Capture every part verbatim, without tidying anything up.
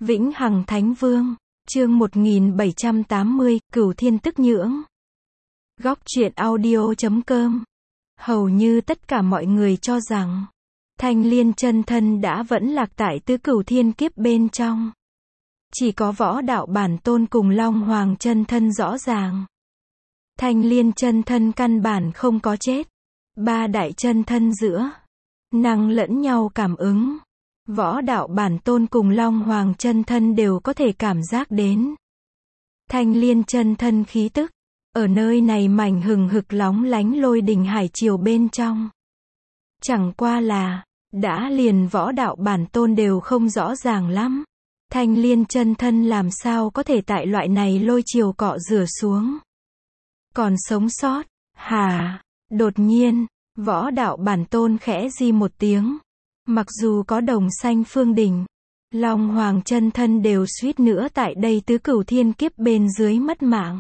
Vĩnh Hằng Thánh Vương, chương một nghìn bảy trăm tám mươi, Cửu Thiên Tức Nhưỡng. Góc truyện audio chấm com. Hầu như tất cả mọi người cho rằng, Thanh Liên chân thân đã vẫn lạc tại tứ cửu thiên kiếp bên trong. Chỉ có Võ Đạo Bản Tôn cùng Long Hoàng chân thân rõ ràng. Thanh Liên chân thân căn bản không có chết. Ba đại chân thân giữa, năng lẫn nhau cảm ứng. Võ Đạo Bản Tôn cùng Long Hoàng chân thân đều có thể cảm giác đến. Thanh Liên chân thân khí tức, ở nơi này mảnh hừng hực lóng lánh lôi đình hải triều bên trong. Chẳng qua là, đã liền Võ Đạo Bản Tôn đều không rõ ràng lắm. Thanh Liên chân thân làm sao có thể tại loại này lôi triều cọ rửa xuống. Còn sống sót, hả? Đột nhiên, Võ Đạo Bản Tôn khẽ di một tiếng. Mặc dù có đồng xanh phương đỉnh, Long Hoàng chân thân đều suýt nữa tại đây tứ cửu thiên kiếp bên dưới mất mạng.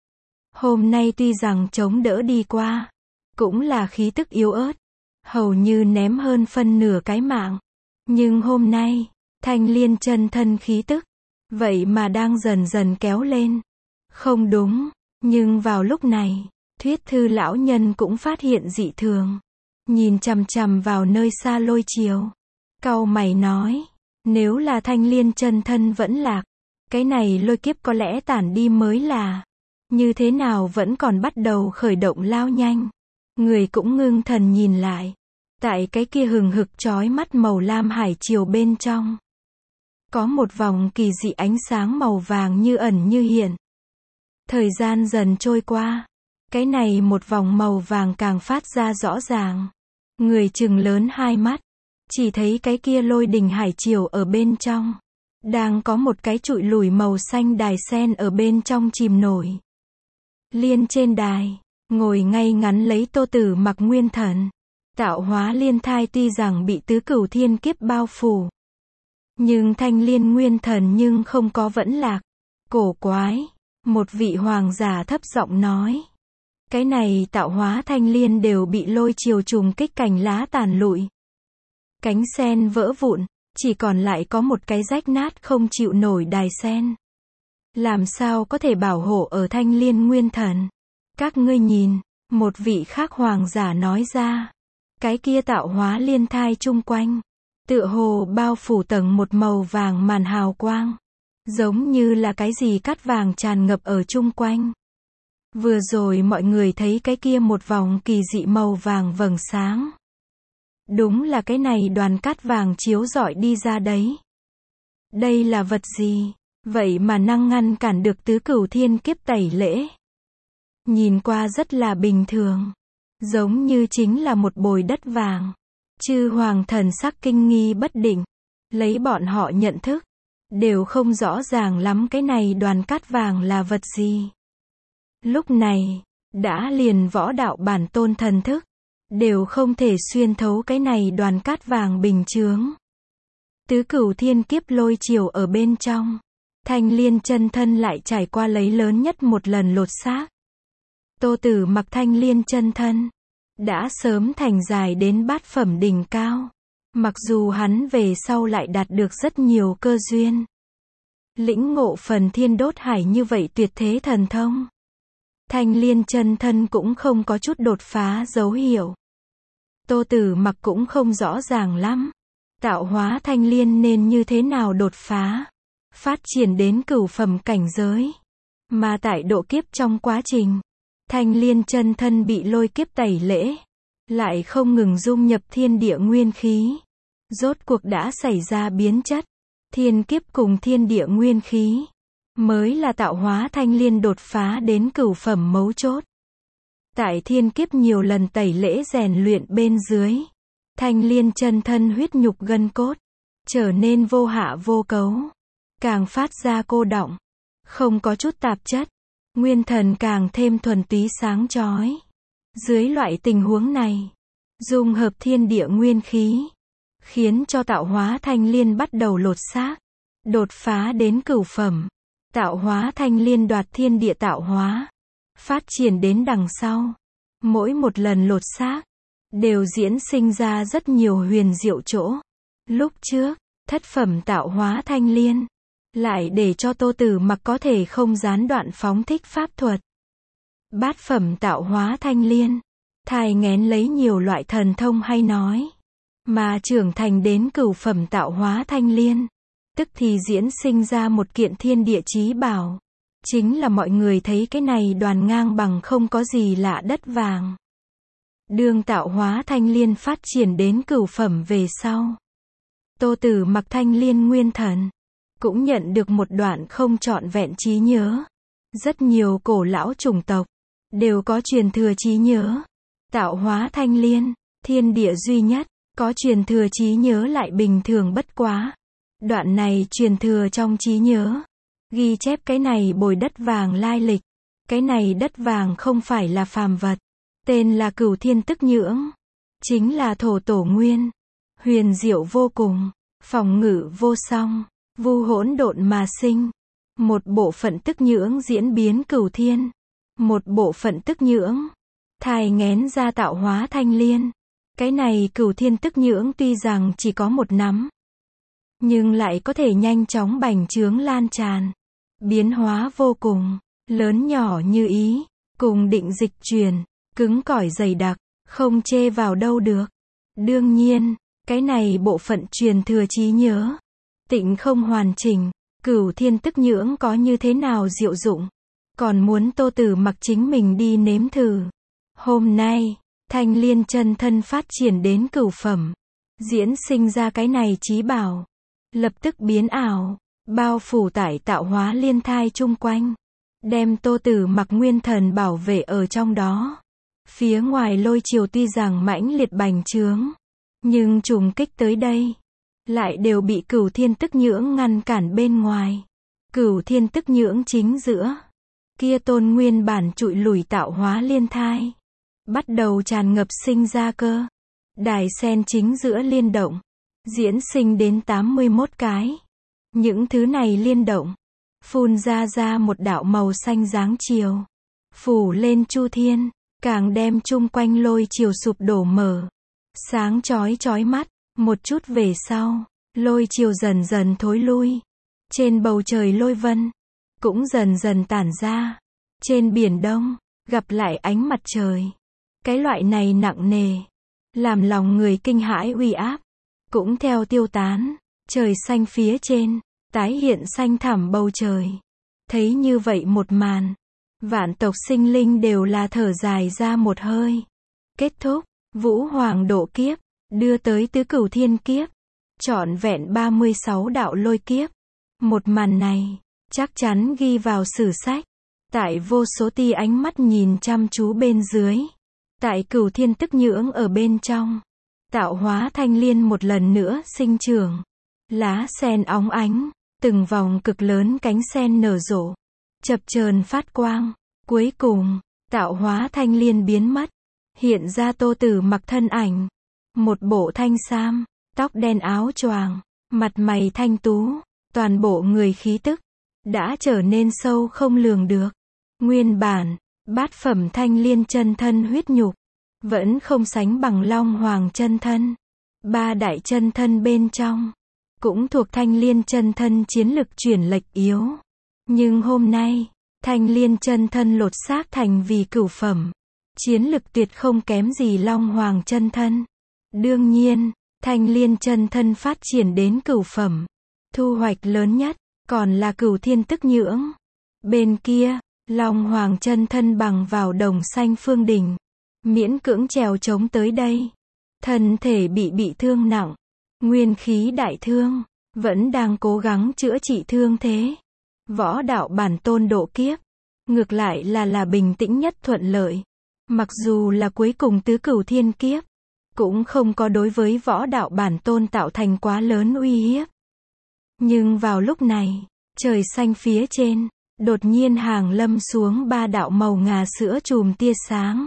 Hôm nay tuy rằng chống đỡ đi qua, cũng là khí tức yếu ớt, hầu như ném hơn phân nửa cái mạng. Nhưng hôm nay, Thanh Liên chân thân khí tức, vậy mà đang dần dần kéo lên. Không đúng, nhưng vào lúc này, Thuyết Thư lão nhân cũng phát hiện dị thường. Nhìn chằm chằm vào nơi xa lôi triều, cau mày nói, nếu là Thanh Liên chân thân vẫn lạc, cái này lôi kiếp có lẽ tản đi mới là, như thế nào vẫn còn bắt đầu khởi động lao nhanh. Người cũng ngưng thần nhìn lại, tại cái kia hừng hực chói mắt màu lam hải triều bên trong, có một vòng kỳ dị ánh sáng màu vàng như ẩn như hiện. Thời gian dần trôi qua, cái này một vòng màu vàng càng phát ra rõ ràng. Người chừng lớn hai mắt, chỉ thấy cái kia lôi đình hải triều ở bên trong, đang có một cái trụi lùi màu xanh đài sen ở bên trong chìm nổi. Liên trên đài, ngồi ngay ngắn lấy Tô Tử Mặc nguyên thần. Tạo hóa liên thai tuy rằng bị tứ cửu thiên kiếp bao phủ, nhưng Thanh Liên nguyên thần nhưng không có vẫn lạc. Cổ quái, một vị hoàng giả thấp giọng nói. Cái này tạo hóa Thanh Liên đều bị lôi triều trùng kích cành lá tàn lụi. Cánh sen vỡ vụn, chỉ còn lại có một cái rách nát không chịu nổi đài sen. Làm sao có thể bảo hộ ở Thanh Liên nguyên thần? Các ngươi nhìn, một vị khác hoàng giả nói ra. Cái kia tạo hóa liên thai chung quanh, tựa hồ bao phủ tầng một màu vàng màn hào quang. Giống như là cái gì cát vàng tràn ngập ở chung quanh. Vừa rồi mọi người thấy cái kia một vòng kỳ dị màu vàng vầng sáng. Đúng là cái này đoàn cát vàng chiếu rọi đi ra đấy. Đây là vật gì? Vậy mà năng ngăn cản được tứ cửu thiên kiếp tẩy lễ. Nhìn qua rất là bình thường. Giống như chính là một bồi đất vàng. Chư hoàng thần sắc kinh nghi bất định. Lấy bọn họ nhận thức, đều không rõ ràng lắm cái này đoàn cát vàng là vật gì. Lúc này, đã liền Võ Đạo Bản Tôn thần thức, đều không thể xuyên thấu cái này đoàn cát vàng bình chướng. Tứ cửu thiên kiếp lôi triều ở bên trong, Thanh Liên chân thân lại trải qua lấy lớn nhất một lần lột xác. Tô Tử Mặc Thanh Liên chân thân, đã sớm thành dài đến bát phẩm đỉnh cao. Mặc dù hắn về sau lại đạt được rất nhiều cơ duyên. Lĩnh ngộ phần thiên đốt hải như vậy tuyệt thế thần thông. Thanh Liên chân thân cũng không có chút đột phá dấu hiệu. Tô Tử Mặc cũng không rõ ràng lắm. Tạo hóa Thanh Liên nên như thế nào đột phá, phát triển đến cửu phẩm cảnh giới. Mà tại độ kiếp trong quá trình, Thanh Liên chân thân bị lôi kiếp tẩy lễ, lại không ngừng dung nhập thiên địa nguyên khí. Rốt cuộc đã xảy ra biến chất. Thiên kiếp cùng thiên địa nguyên khí, mới là tạo hóa Thanh Liên đột phá đến cửu phẩm mấu chốt. Tại thiên kiếp nhiều lần tẩy lễ rèn luyện bên dưới, Thanh Liên chân thân huyết nhục gân cốt, trở nên vô hạ vô cấu, càng phát ra cô đọng, không có chút tạp chất, nguyên thần càng thêm thuần túy sáng chói. Dưới loại tình huống này, dung hợp thiên địa nguyên khí, khiến cho tạo hóa Thanh Liên bắt đầu lột xác, đột phá đến cửu phẩm. Tạo hóa Thanh Liên đoạt thiên địa tạo hóa, phát triển đến đằng sau, mỗi một lần lột xác, đều diễn sinh ra rất nhiều huyền diệu chỗ. Lúc trước, thất phẩm tạo hóa Thanh Liên, lại để cho Tô Tử Mặc có thể không gián đoạn phóng thích pháp thuật. Bát phẩm tạo hóa thanh liên, thai nghén lấy nhiều loại thần thông hay nói, mà trưởng thành đến cửu phẩm tạo hóa thanh liên, tức thì diễn sinh ra một kiện thiên địa chí bảo. Chính là mọi người thấy cái này đoàn ngang bằng không có gì lạ đất vàng. Đương tạo hóa thanh liên phát triển đến cửu phẩm về sau, Tô Tử Mặc thanh liên nguyên thần cũng nhận được một đoạn không trọn vẹn trí nhớ. Rất nhiều cổ lão chủng tộc đều có truyền thừa trí nhớ. Tạo hóa thanh liên, thiên địa duy nhất có truyền thừa trí nhớ lại bình thường bất quá. Đoạn này truyền thừa trong trí nhớ ghi chép cái này bồi đất vàng lai lịch. Cái này đất vàng không phải là phàm vật, tên là Cửu Thiên Tức Nhưỡng, chính là thổ tổ nguyên, huyền diệu vô cùng, phòng ngự vô song, vu hỗn độn mà sinh. Một bộ phận tức nhưỡng diễn biến cửu thiên, một bộ phận tức nhưỡng thai nghén ra tạo hóa thanh liên. Cái này Cửu Thiên Tức Nhưỡng tuy rằng chỉ có một nắm, nhưng lại có thể nhanh chóng bành trướng lan tràn, biến hóa vô cùng, lớn nhỏ như ý, cùng định dịch truyền, cứng cỏi dày đặc, không chê vào đâu được. Đương nhiên, cái này bộ phận truyền thừa trí nhớ, tịnh không hoàn chỉnh, Cửu Thiên Tức Nhưỡng có như thế nào diệu dụng, còn muốn Tô Tử Mặc chính mình đi nếm thử. Hôm nay, thanh liên chân thân phát triển đến cửu phẩm, diễn sinh ra cái này chí bảo, lập tức biến ảo, bao phủ tải tạo hóa liên thai chung quanh, đem Tô Tử Mặc nguyên thần bảo vệ ở trong đó. Phía ngoài lôi triều tuy rằng mãnh liệt bành trướng, nhưng trùng kích tới đây, lại đều bị Cửu Thiên Tức Nhưỡng ngăn cản bên ngoài. Cửu Thiên Tức Nhưỡng chính giữa, kia tôn nguyên bản trụi lủi tạo hóa liên thai, bắt đầu tràn ngập sinh ra cơ. Đài sen chính giữa liên động, diễn sinh đến tám mươi mốt cái. Những thứ này liên động, phun ra ra một đạo màu xanh dáng chiều, phủ lên chu thiên, càng đem chung quanh lôi chiều sụp đổ mở. Sáng chói chói mắt, một chút về sau, lôi chiều dần dần thối lui. Trên bầu trời lôi vân, cũng dần dần tản ra. Trên biển đông, gặp lại ánh mặt trời. Cái loại này nặng nề, làm lòng người kinh hãi uy áp, cũng theo tiêu tán. Trời xanh phía trên, tái hiện xanh thẳm bầu trời. Thấy như vậy một màn, vạn tộc sinh linh đều là thở dài ra một hơi. Kết thúc, Vũ Hoàng độ kiếp, đưa tới tứ cửu thiên kiếp, trọn vẹn ba mươi sáu đạo lôi kiếp. Một màn này, chắc chắn ghi vào sử sách. Tại vô số tia ánh mắt nhìn chăm chú bên dưới, tại Cửu Thiên Tức Nhưỡng ở bên trong, tạo hóa thanh liên một lần nữa sinh trưởng. Lá sen óng ánh, từng vòng cực lớn cánh sen nở rộ, chập chờn phát quang. Cuối cùng, tạo hóa thanh liên biến mất, hiện ra Tô Tử Mặc thân ảnh. Một bộ thanh sam, tóc đen áo choàng, mặt mày thanh tú, toàn bộ người khí tức đã trở nên sâu không lường được. Nguyên bản, bát phẩm thanh liên chân thân huyết nhục, vẫn không sánh bằng Long Hoàng chân thân. Ba đại chân thân bên trong, cũng thuộc thanh liên chân thân chiến lực chuyển lệch yếu. Nhưng hôm nay, thanh liên chân thân lột xác thành vì cửu phẩm, chiến lực tuyệt không kém gì Long Hoàng chân thân. Đương nhiên, thanh liên chân thân phát triển đến cửu phẩm, thu hoạch lớn nhất, còn là Cửu Thiên Tức Nhưỡng. Bên kia, Long Hoàng chân thân bằng vào đồng xanh phương đỉnh, miễn cưỡng trèo chống tới đây. Thân thể bị bị thương nặng, nguyên khí đại thương, vẫn đang cố gắng chữa trị thương thế. Võ đạo bản tôn độ kiếp, ngược lại là là bình tĩnh nhất thuận lợi. Mặc dù là cuối cùng tứ cửu thiên kiếp, cũng không có đối với võ đạo bản tôn tạo thành quá lớn uy hiếp. Nhưng vào lúc này, trời xanh phía trên, đột nhiên hàng lâm xuống ba đạo màu ngà sữa chùm tia sáng,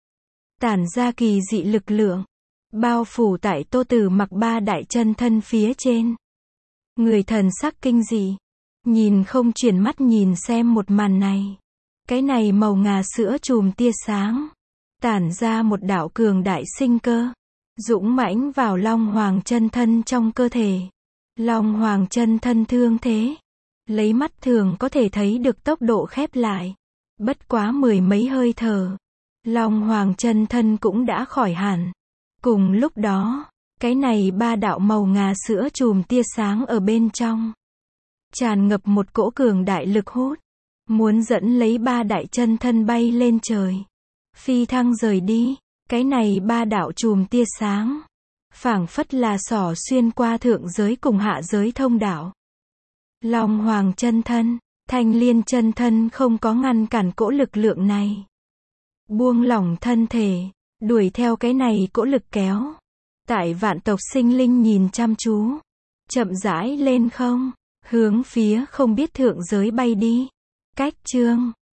tản ra kỳ dị lực lượng, bao phủ tại Tô Tử Mặc ba đại chân thân phía trên. Người thần sắc kinh dị, nhìn không chuyển mắt nhìn xem một màn này. Cái này màu ngà sữa chùm tia sáng, tản ra một đạo cường đại sinh cơ, dũng mãnh vào Long Hoàng chân thân trong cơ thể. Long Hoàng chân thân thương thế, Lấy mắt thường có thể thấy được tốc độ khép lại. Bất quá mười mấy hơi thở, Long Hoàng chân thân cũng đã khỏi hẳn. Cùng lúc đó, cái này ba đạo màu ngà sữa chùm tia sáng ở bên trong, tràn ngập một cỗ cường đại lực hút, muốn dẫn lấy ba đại chân thân bay lên trời, phi thăng rời đi. Cái này ba đạo chùm tia sáng, phảng phất là xỏ xuyên qua thượng giới cùng hạ giới thông đạo. Long Hoàng chân thân, Thanh Liên chân thân không có ngăn cản cỗ lực lượng này. Buông lỏng thân thể, đuổi theo cái này cỗ lực kéo. Tại vạn tộc sinh linh nhìn chăm chú, chậm rãi lên không, hướng phía không biết thượng giới bay đi. Cách chương